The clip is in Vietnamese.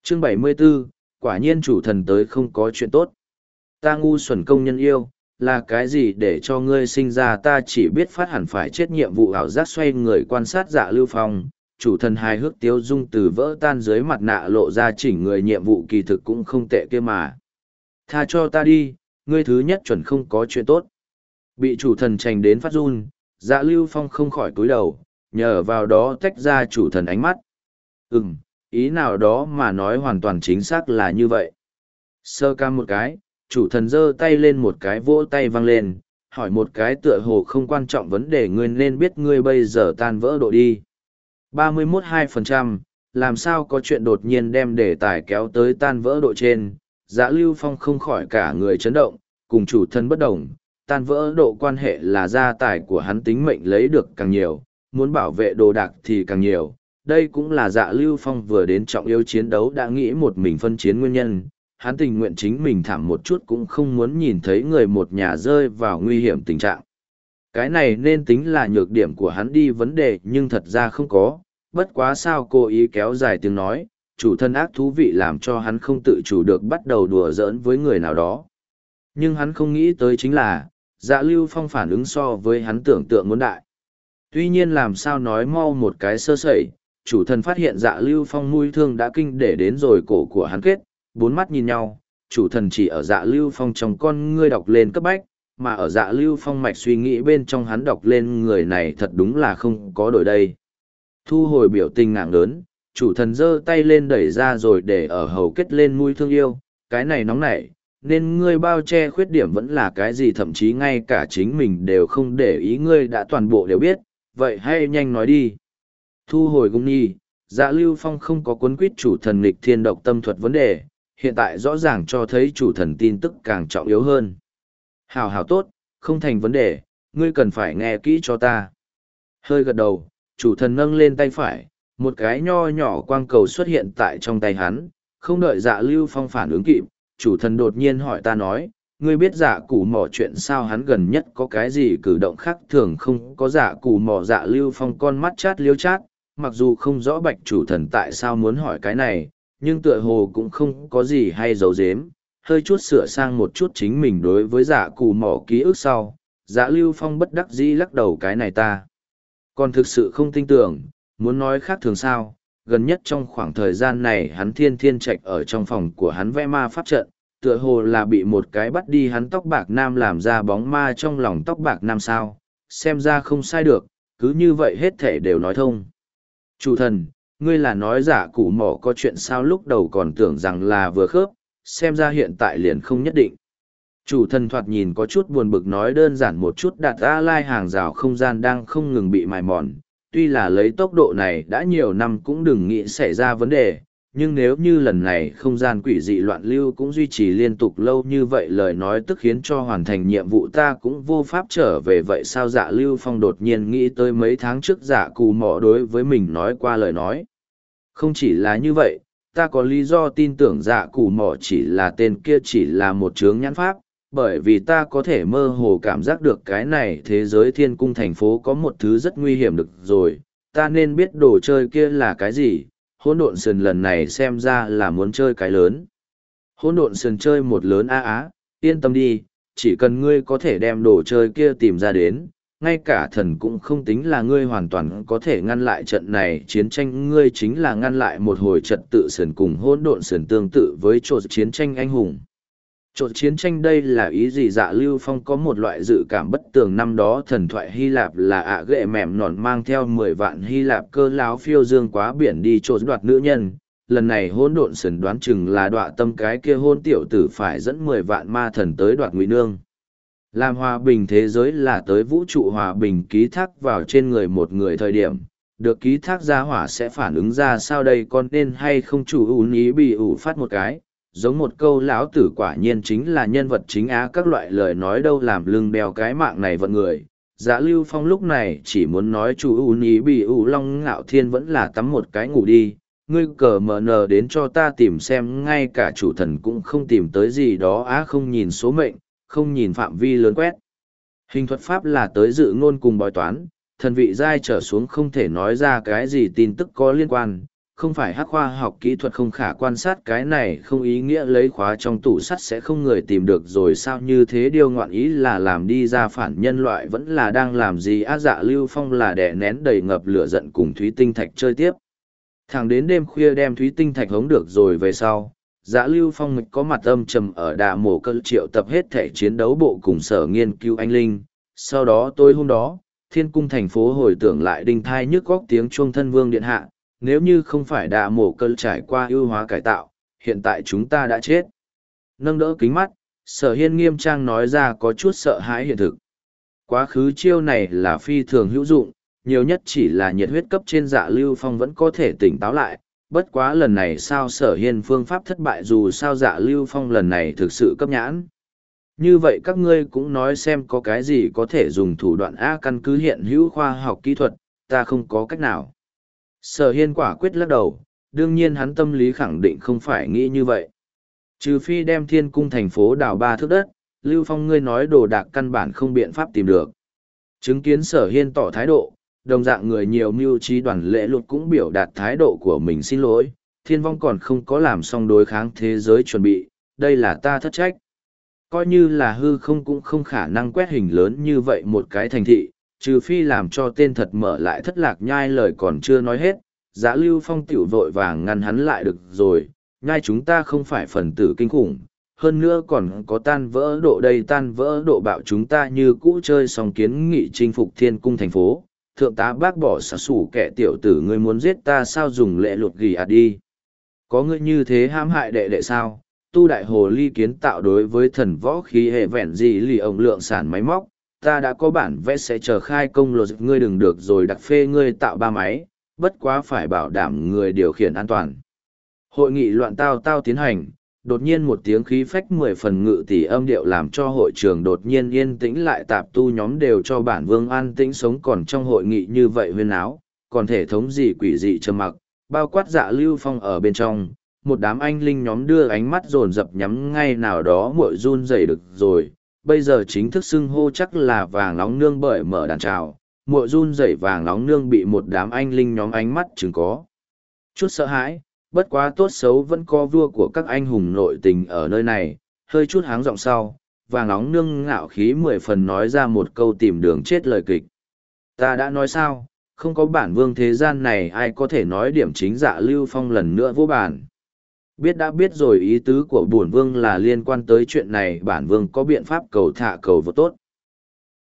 Chương 74, quả nhiên chủ thần tới không có chuyện tốt. Ta ngu xuẩn công nhân yêu, là cái gì để cho ngươi sinh ra ta chỉ biết phát hẳn phải chết nhiệm vụ ảo giác xoay người quan sát Dạ Lưu Phong. Chủ thần hài hước tiêu dung từ vỡ tan dưới mặt nạ lộ ra chỉnh người nhiệm vụ kỳ thực cũng không tệ kia mà. Tha cho ta đi, ngươi thứ nhất chuẩn không có chuyện tốt. Bị chủ thần trành đến phát run, Dạ Lưu Phong không khỏi cúi đầu, nhờ vào đó tách ra chủ thần ánh mắt. Ý nào đó mà nói hoàn toàn chính xác là như vậy. Sơ cam một cái, chủ thần giơ tay lên một cái vỗ tay văng lên, hỏi một cái tựa hồ không quan trọng vấn đề ngươi nên biết ngươi bây giờ tan vỡ độ đi. 31,2%, làm sao có chuyện đột nhiên đem đề tài kéo tới tan vỡ độ trên, Dạ Lưu Phong không khỏi cả người chấn động, cùng chủ thần bất đồng, tan vỡ độ quan hệ là gia tài của hắn tính mệnh lấy được càng nhiều, muốn bảo vệ đồ đạc thì càng nhiều. Đây cũng là Dạ Lưu Phong vừa đến trọng yếu chiến đấu đã nghĩ một mình phân chiến nguyên nhân, hắn tình nguyện chính mình thảm một chút cũng không muốn nhìn thấy người một nhà rơi vào nguy hiểm tình trạng. Cái này nên tính là nhược điểm của hắn đi vấn đề nhưng thật ra không có, bất quá sao cố ý kéo dài tiếng nói, chủ thân ác thú vị làm cho hắn không tự chủ được bắt đầu đùa giỡn với người nào đó. Nhưng hắn không nghĩ tới chính là, Dạ Lưu Phong phản ứng so với hắn tưởng tượng muốn đại. Tuy nhiên làm sao nói mau một cái sơ sẩy, chủ thần phát hiện Dạ Lưu Phong mũi thương đã kinh để đến rồi cổ của hắn kết, bốn mắt nhìn nhau, chủ thần chỉ ở Dạ Lưu Phong trong con ngươi đọc lên cấp bách, mà ở Dạ Lưu Phong mạch suy nghĩ bên trong hắn đọc lên người này thật đúng là không có đổi đây. Thu hồi biểu tình ngạng lớn, chủ thần giơ tay lên đẩy ra rồi để ở hầu kết lên mũi thương yêu, cái này nóng nảy, nên ngươi bao che khuyết điểm vẫn là cái gì thậm chí ngay cả chính mình đều không để ý ngươi đã toàn bộ đều biết, vậy hay nhanh nói đi. Thu hồi cung nhi, Dạ Lưu Phong không có cuốn quýt chủ thần nghịch thiên độc tâm thuật vấn đề, hiện tại rõ ràng cho thấy chủ thần tin tức càng trọng yếu hơn. Hào hào tốt, không thành vấn đề, ngươi cần phải nghe kỹ cho ta. Hơi gật đầu, chủ thần nâng lên tay phải, một cái nho nhỏ quang cầu xuất hiện tại trong tay hắn, không đợi Dạ Lưu Phong phản ứng kịp, chủ thần đột nhiên hỏi ta nói, ngươi biết Dạ Cù Mò chuyện sao hắn gần nhất có cái gì cử động khác thường không có Dạ Cù Mò. Dạ Lưu Phong con mắt chát liếu chát, mặc dù không rõ bạch chủ thần tại sao muốn hỏi cái này, nhưng tựa hồ cũng không có gì hay giấu giếm, hơi chút sửa sang một chút chính mình đối với Dạ Cù Mò ký ức sau, Dạ Lưu Phong bất đắc dĩ lắc đầu cái này ta. Còn thực sự không tin tưởng, muốn nói khác thường sao, gần nhất trong khoảng thời gian này hắn thiên thiên trạch ở trong phòng của hắn vẽ ma pháp trận, tựa hồ là bị một cái bắt đi hắn tóc bạc nam làm ra bóng ma trong lòng tóc bạc nam sao, xem ra không sai được, cứ như vậy hết thể đều nói thông. Chủ thần, ngươi là nói Dạ Cù Mò có chuyện sao lúc đầu còn tưởng rằng là vừa khớp, xem ra hiện tại liền không nhất định. Chủ thần thoạt nhìn có chút buồn bực nói đơn giản một chút đặt A Lai hàng rào không gian đang không ngừng bị mài mòn, tuy là lấy tốc độ này đã nhiều năm cũng đừng nghĩ xảy ra vấn đề, nhưng nếu như lần này không gian quỷ dị loạn lưu cũng duy trì liên tục lâu như vậy lời nói tức khiến cho hoàn thành nhiệm vụ ta cũng vô pháp trở về vậy sao. Dạ Lưu Phong đột nhiên nghĩ tới mấy tháng trước Dạ Cù Mò đối với mình nói qua lời nói. Không chỉ là như vậy, ta có lý do tin tưởng Dạ Cù Mò chỉ là tên kia chỉ là một chướng nhãn pháp, bởi vì ta có thể mơ hồ cảm giác được cái này thế giới thiên cung thành phố có một thứ rất nguy hiểm được rồi, ta nên biết đồ chơi kia là cái gì. Hỗn độn sườn lần này xem ra là muốn chơi cái lớn. Hỗn độn sườn chơi một lớn yên tâm đi, chỉ cần ngươi có thể đem đồ chơi kia tìm ra đến, ngay cả thần cũng không tính là ngươi hoàn toàn có thể ngăn lại trận này chiến tranh. Ngươi chính là ngăn lại một hồi trật tự sườn cùng hỗn độn sườn tương tự với trộn chiến tranh anh hùng. Trộn chiến tranh đây là ý gì? Dạ Lưu Phong có một loại dự cảm bất tường. Năm đó thần thoại Hy Lạp là ghệ mẻm nòn mang theo 10 vạn Hy Lạp cơ láo phiêu dương quá biển đi trộn đoạt nữ nhân. Lần này hỗn độn sần đoán chừng là đọa tâm cái kia hôn tiểu tử phải dẫn 10 vạn ma thần tới đoạt ngụy nương. Làm hòa bình thế giới là tới vũ trụ hòa bình ký thác vào trên người một người thời điểm. Được ký thác ra hỏa sẽ phản ứng ra sao đây, con nên hay không chủ ún ý bị ủ phát một cái. Giống một câu lão tử quả nhiên chính là nhân vật chính các loại lời nói đâu làm lưng đeo cái mạng này vận người. Dạ Lưu Phong lúc này chỉ muốn nói chủ ún ý bị ủ Long Ngạo Thiên vẫn là tắm một cái ngủ đi, ngươi cờ mờ nờ đến cho ta tìm xem, ngay cả chủ thần cũng không tìm tới gì đó không nhìn số mệnh, không nhìn phạm vi lớn quét. Hình thuật pháp là tới dự ngôn cùng bói toán, thần vị giai trở xuống không thể nói ra cái gì tin tức có liên quan, không phải hắc khoa học kỹ thuật không khả quan sát cái này không ý nghĩa lấy khóa trong tủ sắt sẽ không người tìm được rồi sao như thế điều ngoạn ý là làm đi ra phản nhân loại vẫn là đang làm gì Dạ Lưu Phong là đè nén đầy ngập lửa giận cùng Thúy Tinh Thạch chơi tiếp. Thẳng đến đêm khuya đem Thúy Tinh Thạch hống được rồi về sau, Dạ Lưu Phong mịch có mặt âm trầm ở đà mổ cơ triệu tập hết thể chiến đấu bộ cùng sở nghiên cứu anh linh. Sau đó tối hôm đó, thiên cung thành phố hồi tưởng lại đinh thai nhức góc tiếng chuông thân vương điện hạ, nếu như không phải đà mổ cơ trải qua ưu hóa cải tạo, hiện tại chúng ta đã chết. Nâng đỡ kính mắt, sở hiên nghiêm trang nói ra có chút sợ hãi hiện thực. Quá khứ chiêu này là phi thường hữu dụng, nhiều nhất chỉ là nhiệt huyết cấp trên Dạ Lưu Phong vẫn có thể tỉnh táo lại. Bất quá lần này sao sở hiên phương pháp thất bại dù sao Dạ Lưu Phong lần này thực sự cấp nhãn. Như vậy các ngươi cũng nói xem có cái gì có thể dùng thủ đoạn A căn cứ hiện hữu khoa học kỹ thuật, ta không có cách nào. Sở hiên quả quyết lắc đầu, đương nhiên hắn tâm lý khẳng định không phải nghĩ như vậy. Trừ phi đem thiên cung thành phố đào 3 thước đất, Lưu Phong ngươi nói đồ đạc căn bản không biện pháp tìm được. Chứng kiến sở hiên tỏ thái độ, đồng dạng người nhiều mưu trí đoàn lễ luật cũng biểu đạt thái độ của mình xin lỗi, thiên vong còn không có làm xong đối kháng thế giới chuẩn bị, đây là ta thất trách. Coi như là hư không cũng không khả năng quét hình lớn như vậy một cái thành thị, trừ phi làm cho tên thật mở lại thất lạc nhai lời còn chưa nói hết, Dạ Lưu Phong tiểu vội vàng ngăn hắn lại được rồi, nhai chúng ta không phải phần tử kinh khủng, hơn nữa còn có tan vỡ độ đây tan vỡ độ bạo chúng ta như cũ chơi xong kiến nghị chinh phục thiên cung thành phố. Thượng tá bác bỏ xả sủ kẻ tiểu tử ngươi muốn giết ta sao dùng lệ lụt ghi đi. Có ngươi như thế hãm hại đệ đệ sao, tu đại hồ ly kiến tạo đối với thần võ khí hệ vẹn gì lì ổng lượng sản máy móc, ta đã có bản vẽ sẽ chờ khai công lột ngươi đừng được rồi đặc phê ngươi tạo 3 máy, bất quá phải bảo đảm người điều khiển an toàn. Hội nghị loạn tao tiến hành, đột nhiên một tiếng khí phách 10 phần ngự tỷ âm điệu làm cho hội trường đột nhiên yên tĩnh lại tạp tu nhóm đều cho bản vương an tĩnh sống còn trong hội nghị như vậy huyên áo, còn thể thống gì quỷ dị trầm mặc, bao quát Dạ Lưu Phong ở bên trong, một đám anh linh nhóm đưa ánh mắt dồn dập nhắm ngay nào đó muội run rẩy được rồi, bây giờ chính thức xưng hô chắc là vàng nóng nương bởi mở đàn trào, muội run rẩy vàng nóng nương bị một đám anh linh nhóm ánh mắt chừng có chút sợ hãi. Bất quá tốt xấu vẫn có vua của các anh hùng nội tình ở nơi này, hơi chút háng giọng sau, vàng nóng nương ngạo khí 10 phần nói ra một câu tìm đường chết lời kịch. Ta đã nói sao, không có bản vương thế gian này ai có thể nói điểm chính Dạ Lưu Phong lần nữa vô bản. Biết đã biết rồi ý tứ của bổn vương là liên quan tới chuyện này bản vương có biện pháp cầu thả cầu vô tốt.